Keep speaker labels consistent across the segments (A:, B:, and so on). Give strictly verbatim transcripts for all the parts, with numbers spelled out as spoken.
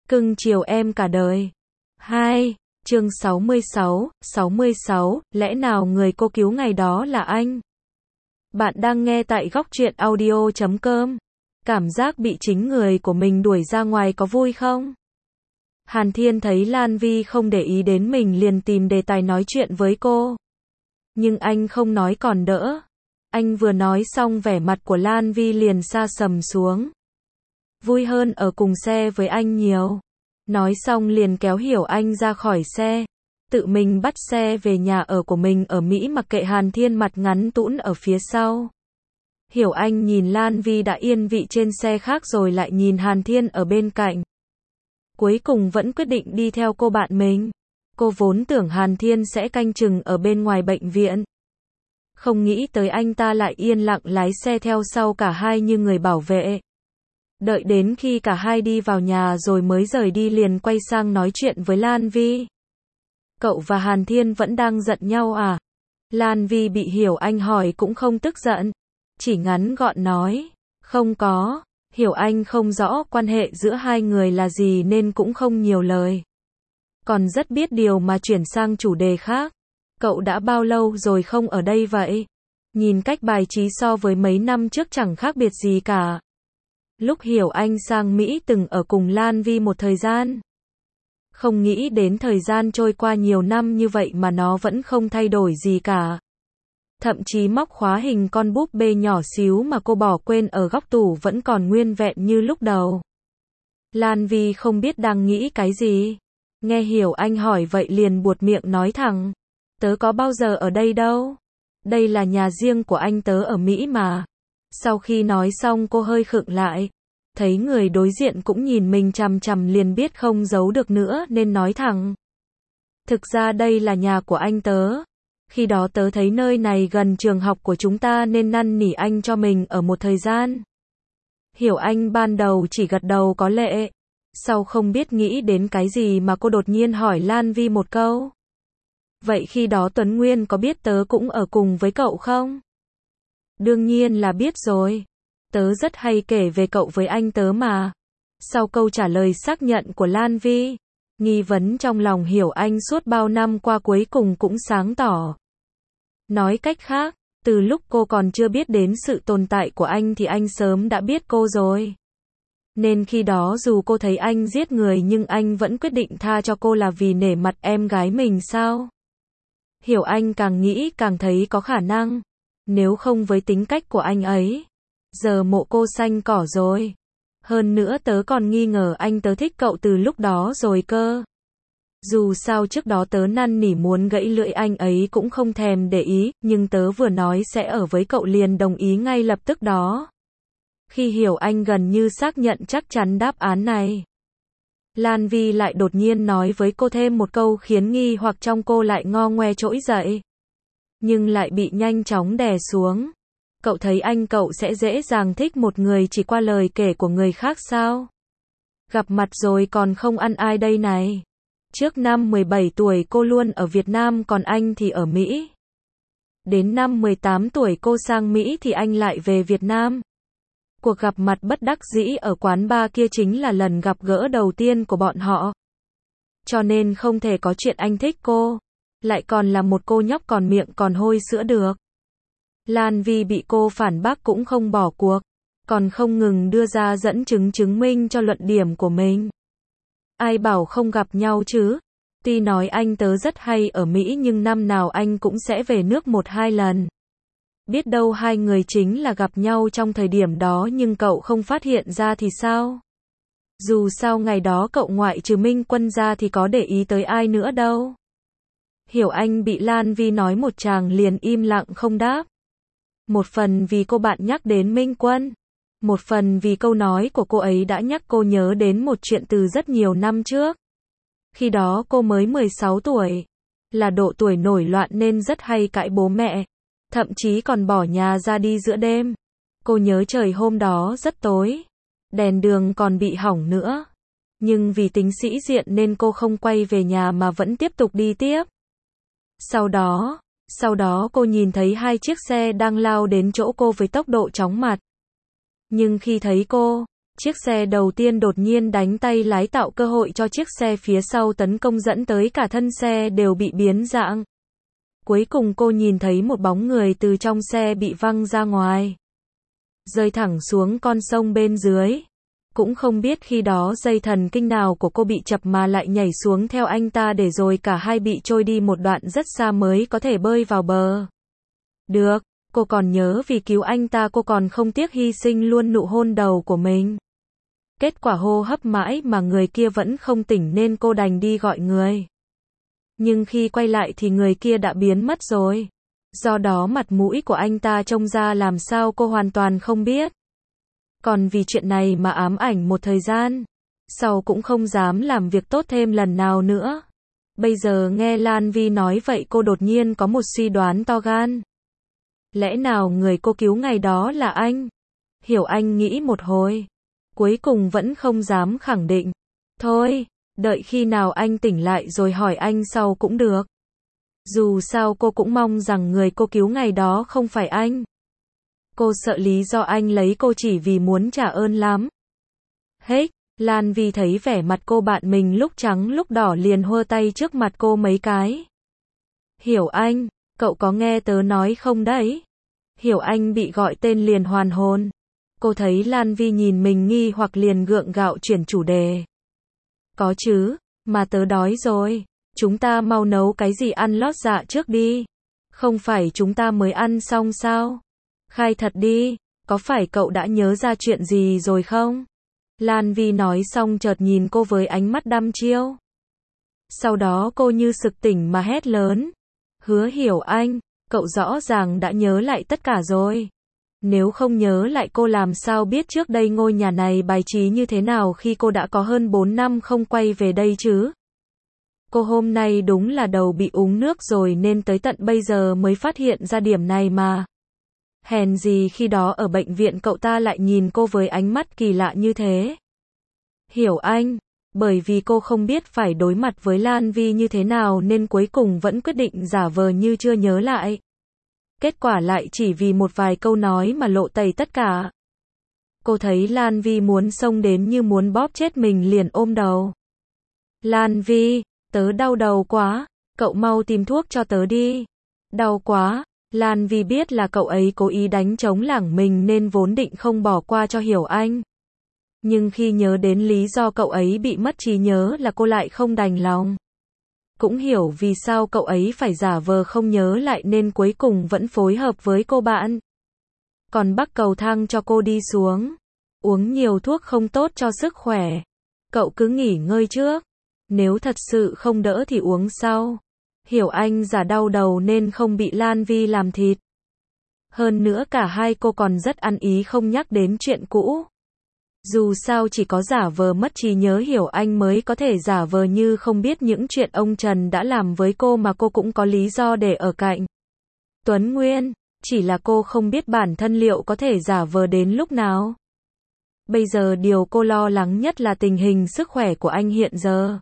A: Cưng chiều em cả đời. hai. Chương sáu mươi sáu, sáu mươi sáu, lẽ nào người cô cứu ngày đó là anh? Bạn đang nghe tại góc truyện audio chấm com. Cảm giác bị chính người của mình đuổi ra ngoài có vui không? Hàn Thiên thấy Lan Vi không để ý đến mình liền tìm đề tài nói chuyện với cô. Nhưng anh không nói còn đỡ. Anh vừa nói xong vẻ mặt của Lan Vi liền sa sầm xuống. Vui hơn ở cùng xe với anh nhiều. Nói xong liền kéo Hiểu Anh ra khỏi xe. Tự mình bắt xe về nhà ở của mình ở Mỹ mặc kệ Hàn Thiên mặt ngắn tũn ở phía sau. Hiểu Anh nhìn Lan Vi đã yên vị trên xe khác rồi lại nhìn Hàn Thiên ở bên cạnh. Cuối cùng vẫn quyết định đi theo cô bạn mình. Cô vốn tưởng Hàn Thiên sẽ canh chừng ở bên ngoài bệnh viện. Không nghĩ tới anh ta lại yên lặng lái xe theo sau cả hai như người bảo vệ. Đợi đến khi cả hai đi vào nhà rồi mới rời đi liền quay sang nói chuyện với Lan Vi. Cậu và Hàn Thiên vẫn đang giận nhau à? Lan Vi bị Hiểu Anh hỏi cũng không tức giận. Chỉ ngắn gọn nói. Không có. Hiểu Anh không rõ quan hệ giữa hai người là gì nên cũng không nhiều lời. Còn rất biết điều mà chuyển sang chủ đề khác. Cậu đã bao lâu rồi không ở đây vậy? Nhìn cách bài trí so với mấy năm trước chẳng khác biệt gì cả. Lúc Hiểu Anh sang Mỹ từng ở cùng Lan Vi một thời gian. Không nghĩ đến thời gian trôi qua nhiều năm như vậy mà nó vẫn không thay đổi gì cả. Thậm chí móc khóa hình con búp bê nhỏ xíu mà cô bỏ quên ở góc tủ vẫn còn nguyên vẹn như lúc đầu. Lan Vi không biết đang nghĩ cái gì. Nghe Hiểu Anh hỏi vậy liền buột miệng nói thẳng. Tớ có bao giờ ở đây đâu. Đây là nhà riêng của anh tớ ở Mỹ mà. Sau khi nói xong cô hơi khựng lại. Thấy người đối diện cũng nhìn mình chằm chằm liền biết không giấu được nữa nên nói thẳng. Thực ra đây là nhà của anh tớ. Khi đó tớ thấy nơi này gần trường học của chúng ta nên năn nỉ anh cho mình ở một thời gian. Hiểu Anh ban đầu chỉ gật đầu có lệ. Sau không biết nghĩ đến cái gì mà cô đột nhiên hỏi Lan Vi một câu. Vậy khi đó Tuấn Nguyên có biết tớ cũng ở cùng với cậu không? Đương nhiên là biết rồi. Tớ rất hay kể về cậu với anh tớ mà. Sau câu trả lời xác nhận của Lan Vi, nghi vấn trong lòng Hiểu Anh suốt bao năm qua cuối cùng cũng sáng tỏ. Nói cách khác, từ lúc cô còn chưa biết đến sự tồn tại của anh thì anh sớm đã biết cô rồi. Nên khi đó dù cô thấy anh giết người nhưng anh vẫn quyết định tha cho cô là vì nể mặt em gái mình sao? Hiểu Anh càng nghĩ càng thấy có khả năng. Nếu không với tính cách của anh ấy, giờ mộ cô xanh cỏ rồi. Hơn nữa tớ còn nghi ngờ anh tớ thích cậu từ lúc đó rồi cơ. Dù sao trước đó tớ năn nỉ muốn gãy lưỡi anh ấy cũng không thèm để ý, nhưng tớ vừa nói sẽ ở với cậu liền đồng ý ngay lập tức đó. Khi Hiểu Anh gần như xác nhận chắc chắn đáp án này, Lan Vi lại đột nhiên nói với cô thêm một câu khiến nghi hoặc trong cô lại ngo ngoe trỗi dậy. Nhưng lại bị nhanh chóng đè xuống. Cậu thấy anh cậu sẽ dễ dàng thích một người chỉ qua lời kể của người khác sao? Gặp mặt rồi còn không ăn ai đây này. Trước năm mười bảy tuổi cô luôn ở Việt Nam còn anh thì ở Mỹ. Đến năm mười tám tuổi cô sang Mỹ thì anh lại về Việt Nam. Cuộc gặp mặt bất đắc dĩ ở quán bar kia chính là lần gặp gỡ đầu tiên của bọn họ. Cho nên không thể có chuyện anh thích cô. Lại còn là một cô nhóc còn miệng còn hôi sữa được. Lan Vi bị cô phản bác cũng không bỏ cuộc. Còn không ngừng đưa ra dẫn chứng chứng minh cho luận điểm của mình. Ai bảo không gặp nhau chứ? Tuy nói anh tớ rất hay ở Mỹ nhưng năm nào anh cũng sẽ về nước một hai lần. Biết đâu hai người chính là gặp nhau trong thời điểm đó nhưng cậu không phát hiện ra thì sao? Dù sao ngày đó cậu ngoại trừ Minh Quân ra thì có để ý tới ai nữa đâu. Hiểu Anh bị Lan Vi nói một tràng liền im lặng không đáp. Một phần vì cô bạn nhắc đến Minh Quân. Một phần vì câu nói của cô ấy đã nhắc cô nhớ đến một chuyện từ rất nhiều năm trước. Khi đó cô mới mười sáu tuổi. Là độ tuổi nổi loạn nên rất hay cãi bố mẹ. Thậm chí còn bỏ nhà ra đi giữa đêm. Cô nhớ trời hôm đó rất tối. Đèn đường còn bị hỏng nữa. Nhưng vì tính sĩ diện nên cô không quay về nhà mà vẫn tiếp tục đi tiếp. Sau đó, sau đó cô nhìn thấy hai chiếc xe đang lao đến chỗ cô với tốc độ chóng mặt. Nhưng khi thấy cô, Chiếc xe đầu tiên đột nhiên đánh tay lái tạo cơ hội cho chiếc xe phía sau tấn công dẫn tới cả thân xe đều bị biến dạng. Cuối cùng cô nhìn thấy một bóng người từ trong xe bị văng ra ngoài, rơi thẳng xuống con sông bên dưới. Cũng không biết khi đó dây thần kinh nào của cô bị chập mà lại nhảy xuống theo anh ta để rồi cả hai bị trôi đi một đoạn rất xa mới có thể bơi vào bờ. Được, cô còn nhớ vì cứu anh ta cô còn không tiếc hy sinh luôn nụ hôn đầu của mình. Kết quả hô hấp mãi mà người kia vẫn không tỉnh nên cô đành đi gọi người. Nhưng khi quay lại thì người kia đã biến mất rồi. Do đó mặt mũi của anh ta trông ra làm sao cô hoàn toàn không biết. Còn vì chuyện này mà ám ảnh một thời gian. Sau cũng không dám làm việc tốt thêm lần nào nữa. Bây giờ nghe Lan Vi nói vậy cô đột nhiên có một suy đoán to gan. Lẽ nào người cô cứu ngày đó là anh? Hiểu Anh nghĩ một hồi. Cuối cùng vẫn không dám khẳng định. Thôi, đợi khi nào anh tỉnh lại rồi hỏi anh sau cũng được. Dù sao cô cũng mong rằng người cô cứu ngày đó không phải anh. Cô sợ lý do anh lấy cô chỉ vì muốn trả ơn lắm. Hết, Lan Vi thấy vẻ mặt cô bạn mình lúc trắng lúc đỏ liền hơ tay trước mặt cô mấy cái. Hiểu Anh, cậu có nghe tớ nói không đấy? Hiểu Anh bị gọi tên liền hoàn hồn. Cô thấy Lan Vi nhìn mình nghi hoặc liền gượng gạo chuyển chủ đề. Có chứ, mà tớ đói rồi. Chúng ta mau nấu cái gì ăn lót dạ trước đi. Không phải chúng ta mới ăn xong sao? Khai thật đi, có phải cậu đã nhớ ra chuyện gì rồi không? Lan Vi nói xong chợt nhìn cô với ánh mắt đăm chiêu. Sau đó cô như sực tỉnh mà hét lớn. Hứa Hiểu Anh, cậu rõ ràng đã nhớ lại tất cả rồi. Nếu không nhớ lại cô làm sao biết trước đây ngôi nhà này bài trí như thế nào khi cô đã có hơn bốn năm không quay về đây chứ? Cô hôm nay đúng là đầu bị uống nước rồi nên tới tận bây giờ mới phát hiện ra điểm này mà. Hèn gì khi đó ở bệnh viện cậu ta lại nhìn cô với ánh mắt kỳ lạ như thế. Hiểu Anh, bởi vì cô không biết phải đối mặt với Lan Vi như thế nào nên cuối cùng vẫn quyết định giả vờ như chưa nhớ lại. Kết quả lại chỉ vì một vài câu nói mà lộ tẩy tất cả. Cô thấy Lan Vi muốn xông đến như muốn bóp chết mình liền ôm đầu. Lan Vi, tớ đau đầu quá, cậu mau tìm thuốc cho tớ đi. Đau quá, Lan Vi biết là cậu ấy cố ý đánh trống lảng mình nên vốn định không bỏ qua cho Hiểu Anh. Nhưng khi nhớ đến lý do cậu ấy bị mất trí nhớ là cô lại không đành lòng. Cũng hiểu vì sao cậu ấy phải giả vờ không nhớ lại nên cuối cùng vẫn phối hợp với cô bạn. Còn bắc cầu thang cho cô đi xuống. Uống nhiều thuốc không tốt cho sức khỏe. Cậu cứ nghỉ ngơi trước. Nếu thật sự không đỡ thì uống sau. Hiểu Anh giả đau đầu nên không bị Lan Vi làm thịt. Hơn nữa cả hai cô còn rất ăn ý không nhắc đến chuyện cũ. Dù sao chỉ có giả vờ mất trí nhớ Hiểu Anh mới có thể giả vờ như không biết những chuyện ông Trần đã làm với cô mà cô cũng có lý do để ở cạnh Tuấn Nguyên, chỉ là cô không biết bản thân liệu có thể giả vờ đến lúc nào. Bây giờ điều cô lo lắng nhất là tình hình sức khỏe của anh hiện giờ.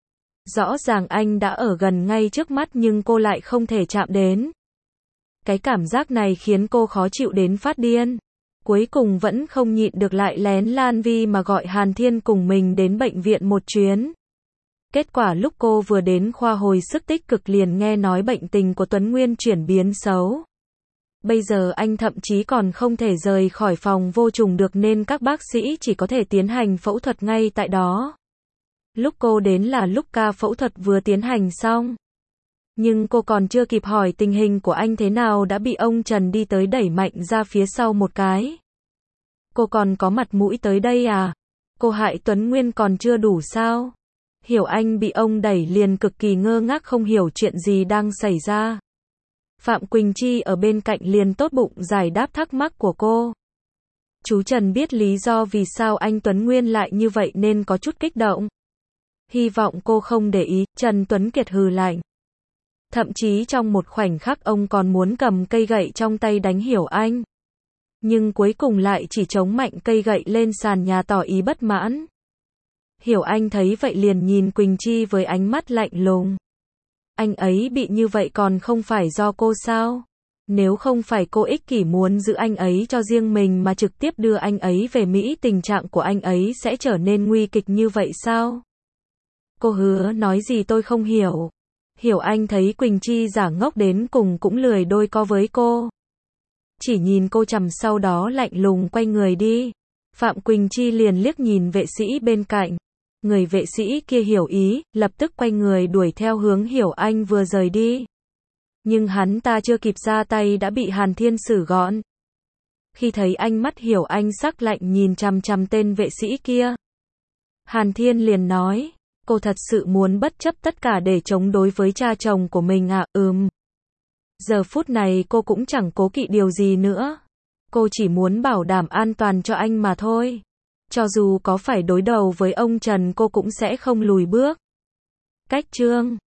A: Rõ ràng anh đã ở gần ngay trước mắt nhưng cô lại không thể chạm đến. Cái cảm giác này khiến cô khó chịu đến phát điên. Cuối cùng vẫn không nhịn được lại lén Lan Vi mà gọi Hàn Thiên cùng mình đến bệnh viện một chuyến. Kết quả lúc cô vừa đến khoa hồi sức tích cực liền nghe nói bệnh tình của Tuấn Nguyên chuyển biến xấu. Bây giờ anh thậm chí còn không thể rời khỏi phòng vô trùng được nên các bác sĩ chỉ có thể tiến hành phẫu thuật ngay tại đó. Lúc cô đến là lúc ca phẫu thuật vừa tiến hành xong. Nhưng cô còn chưa kịp hỏi tình hình của anh thế nào đã bị ông Trần đi tới đẩy mạnh ra phía sau một cái. Cô còn có mặt mũi tới đây à? Cô hại Tuấn Nguyên còn chưa đủ sao? Hiểu Anh bị ông đẩy liền cực kỳ ngơ ngác không hiểu chuyện gì đang xảy ra. Phạm Quỳnh Chi ở bên cạnh liền tốt bụng giải đáp thắc mắc của cô. Chú Trần biết lý do vì sao anh Tuấn Nguyên lại như vậy nên có chút kích động. Hy vọng cô không để ý, Trần Tuấn Kiệt hừ lạnh. Thậm chí trong một khoảnh khắc ông còn muốn cầm cây gậy trong tay đánh Hiểu Anh. Nhưng cuối cùng lại chỉ chống mạnh cây gậy lên sàn nhà tỏ ý bất mãn. Hiểu Anh thấy vậy liền nhìn Quỳnh Chi với ánh mắt lạnh lùng. Anh ấy bị như vậy còn không phải do cô sao? Nếu không phải cô ích kỷ muốn giữ anh ấy cho riêng mình mà trực tiếp đưa anh ấy về Mỹ, tình trạng của anh ấy sẽ trở nên nguy kịch như vậy sao? Cô Hứa nói gì tôi không hiểu. Hiểu Anh thấy Quỳnh Chi giả ngốc đến cùng cũng lười đôi co với cô. Chỉ nhìn cô chằm sau đó lạnh lùng quay người đi. Phạm Quỳnh Chi liền liếc nhìn vệ sĩ bên cạnh. Người vệ sĩ kia hiểu ý, lập tức quay người đuổi theo hướng Hiểu Anh vừa rời đi. Nhưng hắn ta chưa kịp ra tay đã bị Hàn Thiên xử gọn. Khi thấy ánh mắt Hiểu Anh sắc lạnh nhìn chằm chằm tên vệ sĩ kia, Hàn Thiên liền nói, cô thật sự muốn bất chấp tất cả để chống đối với cha chồng của mình à? Ừm. Giờ phút này cô cũng chẳng cố kỵ điều gì nữa. Cô chỉ muốn bảo đảm an toàn cho anh mà thôi. Cho dù có phải đối đầu với ông Trần cô cũng sẽ không lùi bước. Cách chương